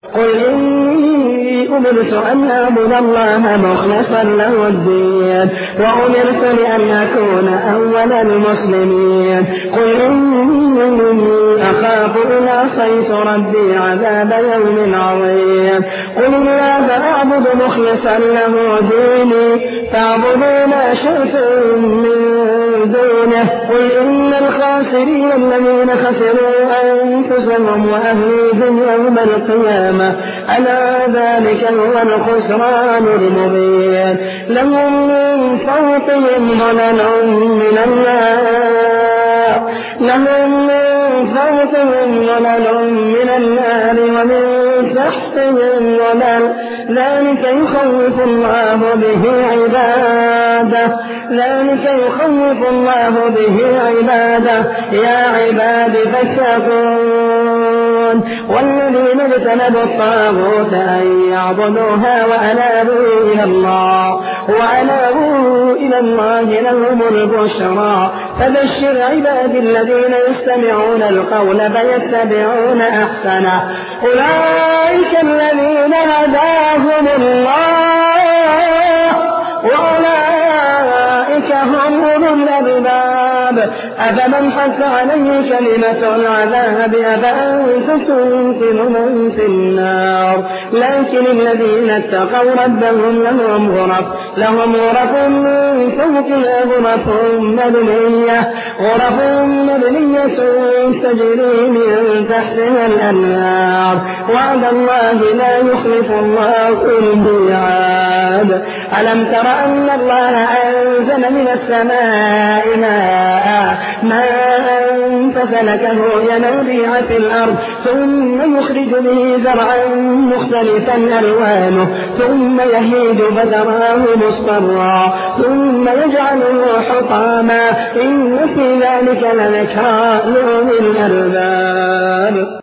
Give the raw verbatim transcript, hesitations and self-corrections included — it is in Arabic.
قل إني أمرت أن أعبد الله مخلصا له الدين وأمرت لأن أكون أول المسلمين. قل إني أخاف إن عصيت ربي عذاب يوم عظيم. قل الله أعبد مخلصا له ديني فاعبدوا ما شئتم من دونه. قل إن الخاسرين الذين خسروا أنفسهم وأهليهم يوم القيامة ألا ذلك هو الخسران المبين. لهم من فوقهم ظلل من النار لهم من فوقهم ظلل من النار ومن تحتهم ظلل ذلك يخوف الله به عباده ذلك يخوف الله به عباده يا عباد فاتقون. والذين اجتنبوا الطاغوت أن يعبدوها وأنابوا إلى الله وأنابوا إلى الله لهم البشرى. فبشر عباد الذين يستمعون القول فيتبعون أحسنه أولئك الذين هداهم الله وأولئك هم أولو الألباب. أفمن حق عليه كلمة العذاب أفأنت تنقذ من في النار. لكن الذين اتقوا ربهم لهم غرف لهم غرف من فوقها غرف مبنية غرف مبنية تجري من تحتها الأنهار وعد الله لا يخلف الله الميعاد. ألم تر أن الله أنزل من السماء ماء ماء فسلكه ينابيع في الأرض ثم يخرج به زرعا مختلفا ألوانه ثم يهيج فتراه مصفرا ثم يجعله حطاما إن في ذلك لذكرى لأولي الألباب.